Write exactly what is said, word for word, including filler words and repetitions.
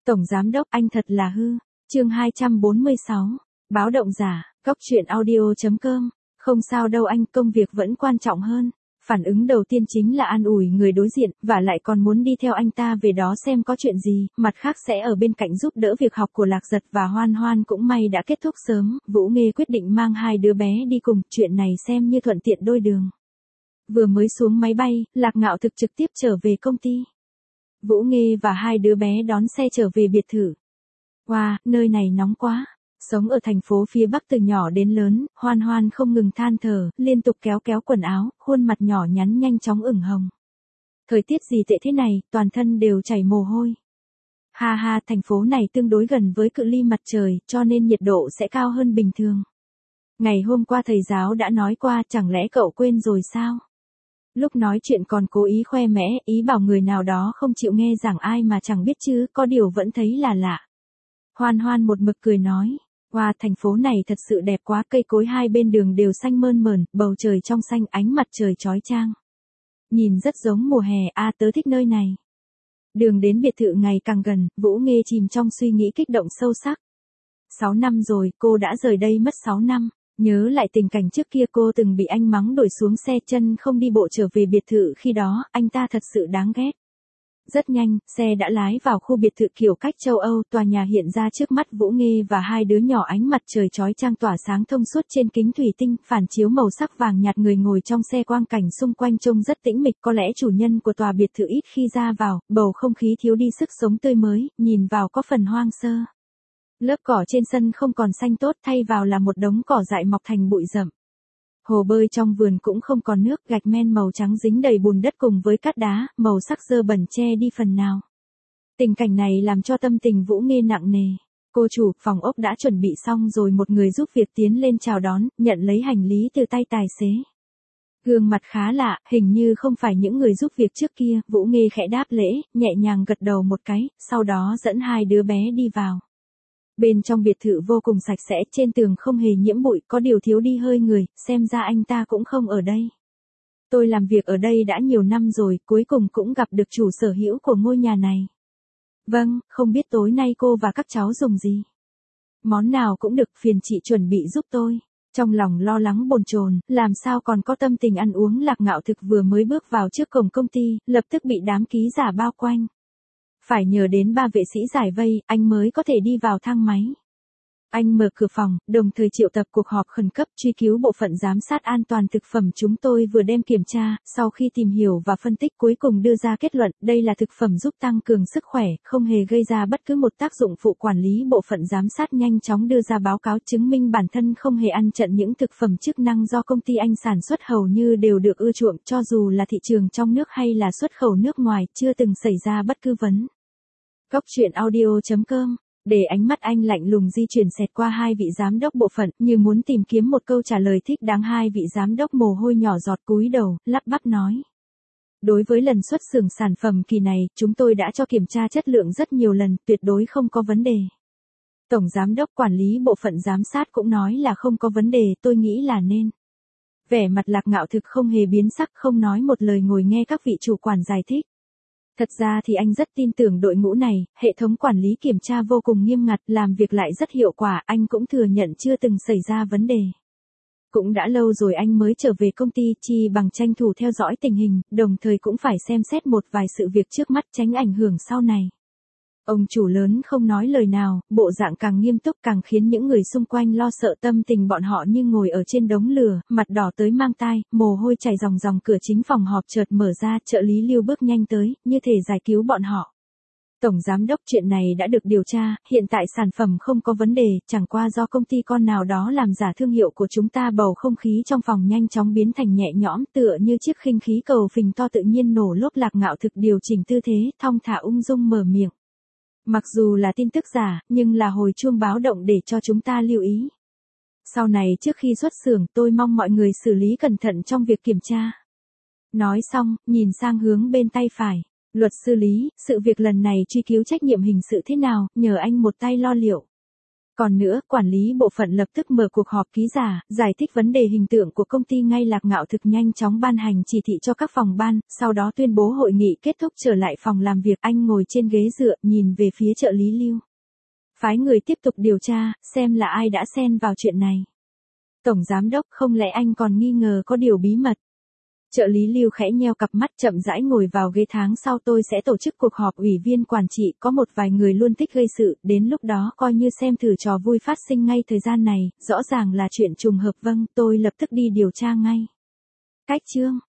Tổng giám đốc, anh thật là hư. Chương hai trăm bốn mươi sáu. Báo động giả, cóc truyện audio chấm com. Không sao đâu anh, công việc vẫn quan trọng hơn. Phản ứng đầu tiên chính là an ủi người đối diện, và lại còn muốn đi theo anh ta về đó xem có chuyện gì, mặt khác sẽ ở bên cạnh giúp đỡ việc học của Lạc Giật và Hoan Hoan cũng may đã kết thúc sớm, Vũ Nghê quyết định mang hai đứa bé đi cùng, chuyện này xem như thuận tiện đôi đường. Vừa mới xuống máy bay, Lạc Ngạo Thực trực tiếp trở về công ty. Vũ Nghê và hai đứa bé đón xe trở về biệt thự. Wow, nơi này nóng quá. Sống ở thành phố phía Bắc từ nhỏ đến lớn, Hoan Hoan không ngừng than thở, liên tục kéo kéo quần áo, khuôn mặt nhỏ nhắn nhanh chóng ửng hồng. Thời tiết gì tệ thế này, toàn thân đều chảy mồ hôi. Ha ha, thành phố này tương đối gần với cự ly mặt trời, cho nên nhiệt độ sẽ cao hơn bình thường. Ngày hôm qua thầy giáo đã nói qua, chẳng lẽ cậu quên rồi sao? Lúc nói chuyện còn cố ý khoe mẽ, ý bảo người nào đó không chịu nghe giảng ai mà chẳng biết chứ, có điều vẫn thấy là lạ. Hoan Hoan một mực cười nói, wow, thành phố này thật sự đẹp quá, cây cối hai bên đường đều xanh mơn mởn, bầu trời trong xanh, ánh mặt trời chói chang. Nhìn rất giống mùa hè, a à, tớ thích nơi này. Đường đến biệt thự ngày càng gần, Vũ Nghê chìm trong suy nghĩ kích động sâu sắc. Sáu năm rồi, cô đã rời đây mất sáu năm. Nhớ lại tình cảnh trước kia cô từng bị anh mắng đuổi xuống xe chân không đi bộ trở về biệt thự khi đó, anh ta thật sự đáng ghét. Rất nhanh, xe đã lái vào khu biệt thự kiểu cách châu Âu, tòa nhà hiện ra trước mắt Vũ Nghê và hai đứa nhỏ, ánh mặt trời chói chang tỏa sáng thông suốt trên kính thủy tinh, phản chiếu màu sắc vàng nhạt, người ngồi trong xe, quang cảnh xung quanh trông rất tĩnh mịch, có lẽ chủ nhân của tòa biệt thự ít khi ra vào, bầu không khí thiếu đi sức sống tươi mới, nhìn vào có phần hoang sơ. Lớp cỏ trên sân không còn xanh tốt, thay vào là một đống cỏ dại mọc thành bụi rậm. Hồ bơi trong vườn cũng không còn nước, gạch men màu trắng dính đầy bùn đất cùng với cát đá, màu sắc dơ bẩn che đi phần nào. Tình cảnh này làm cho tâm tình Vũ Nghê nặng nề. Cô chủ, phòng ốc đã chuẩn bị xong rồi, một người giúp việc tiến lên chào đón, nhận lấy hành lý từ tay tài xế. Gương mặt khá lạ, hình như không phải những người giúp việc trước kia, Vũ Nghê khẽ đáp lễ, nhẹ nhàng gật đầu một cái, sau đó dẫn hai đứa bé đi vào. Bên trong biệt thự vô cùng sạch sẽ, trên tường không hề nhiễm bụi, có điều thiếu đi hơi người, xem ra anh ta cũng không ở đây. Tôi làm việc ở đây đã nhiều năm rồi, cuối cùng cũng gặp được chủ sở hữu của ngôi nhà này. Vâng, không biết tối nay cô và các cháu dùng gì? Món nào cũng được, phiền chị chuẩn bị giúp tôi. Trong lòng lo lắng bồn chồn, làm sao còn có tâm tình ăn uống, Lạc Ngạo Thực vừa mới bước vào trước cổng công ty, lập tức bị đám ký giả bao quanh. Phải nhờ đến ba vệ sĩ giải vây, anh mới có thể đi vào thang máy. Anh mở cửa phòng, đồng thời triệu tập cuộc họp khẩn cấp truy cứu bộ phận giám sát an toàn thực phẩm chúng tôi vừa đem kiểm tra, sau khi tìm hiểu và phân tích cuối cùng đưa ra kết luận, đây là thực phẩm giúp tăng cường sức khỏe, không hề gây ra bất cứ một tác dụng phụ. Quản lý bộ phận giám sát nhanh chóng đưa ra báo cáo chứng minh bản thân không hề ăn chặn những thực phẩm chức năng do công ty anh sản xuất, hầu như đều được ưa chuộng, cho dù là thị trường trong nước hay là xuất khẩu nước ngoài, chưa từng xảy ra bất cứ vấn. Cóc truyện audio chấm com. Để ánh mắt anh lạnh lùng di chuyển xẹt qua hai vị giám đốc bộ phận, như muốn tìm kiếm một câu trả lời thích đáng. Hai vị giám đốc mồ hôi nhỏ giọt cúi đầu, lắp bắp nói. Đối với lần xuất xưởng sản phẩm kỳ này, chúng tôi đã cho kiểm tra chất lượng rất nhiều lần, tuyệt đối không có vấn đề. Tổng giám đốc quản lý bộ phận giám sát cũng nói là không có vấn đề, tôi nghĩ là nên. Vẻ mặt Lạc Ngạo Thực không hề biến sắc, không nói một lời ngồi nghe các vị chủ quản giải thích. Thật ra thì anh rất tin tưởng đội ngũ này, hệ thống quản lý kiểm tra vô cùng nghiêm ngặt, làm việc lại rất hiệu quả, anh cũng thừa nhận chưa từng xảy ra vấn đề. Cũng đã lâu rồi anh mới trở về công ty, chi bằng tranh thủ theo dõi tình hình, đồng thời cũng phải xem xét một vài sự việc trước mắt tránh ảnh hưởng sau này. Ông chủ lớn không nói lời nào, bộ dạng càng nghiêm túc càng khiến những người xung quanh lo sợ, tâm tình bọn họ như ngồi ở trên đống lửa, mặt đỏ tới mang tai, mồ hôi chảy ròng ròng. Cửa chính phòng họp chợt mở ra, trợ lý Lưu bước nhanh tới, như thể giải cứu bọn họ. Tổng giám đốc, chuyện này đã được điều tra, hiện tại sản phẩm không có vấn đề, chẳng qua do công ty con nào đó làm giả thương hiệu của chúng ta. Bầu không khí trong phòng nhanh chóng biến thành nhẹ nhõm, tựa như chiếc khinh khí cầu phình to tự nhiên nổ lốp. Lạc Ngạo Thực điều chỉnh tư thế, thong thả ung dung mở miệng. Mặc dù là tin tức giả, nhưng là hồi chuông báo động để cho chúng ta lưu ý. Sau này trước khi xuất xưởng, tôi mong mọi người xử lý cẩn thận trong việc kiểm tra. Nói xong, nhìn sang hướng bên tay phải. Luật sư Lý, sự việc lần này truy cứu trách nhiệm hình sự thế nào, nhờ anh một tay lo liệu. Còn nữa, quản lý bộ phận lập tức mở cuộc họp ký giả, giải thích vấn đề hình tượng của công ty ngay Lạc Ngạo thực nhanh chóng ban hành chỉ thị cho các phòng ban, sau đó tuyên bố hội nghị kết thúc trở lại phòng làm việc. Anh ngồi trên ghế dựa, nhìn về phía trợ lý Lưu. Phái người tiếp tục điều tra, xem là ai đã xen vào chuyện này. Tổng giám đốc, không lẽ anh còn nghi ngờ có điều bí mật? Trợ lý Lưu khẽ nheo cặp mắt chậm rãi ngồi vào ghế. Tháng sau tôi sẽ tổ chức cuộc họp ủy viên quản trị, có một vài người luôn thích gây sự, đến lúc đó coi như xem thử trò vui phát sinh ngay thời gian này, rõ ràng là chuyện trùng hợp. Vâng, tôi lập tức đi điều tra ngay. Cách chương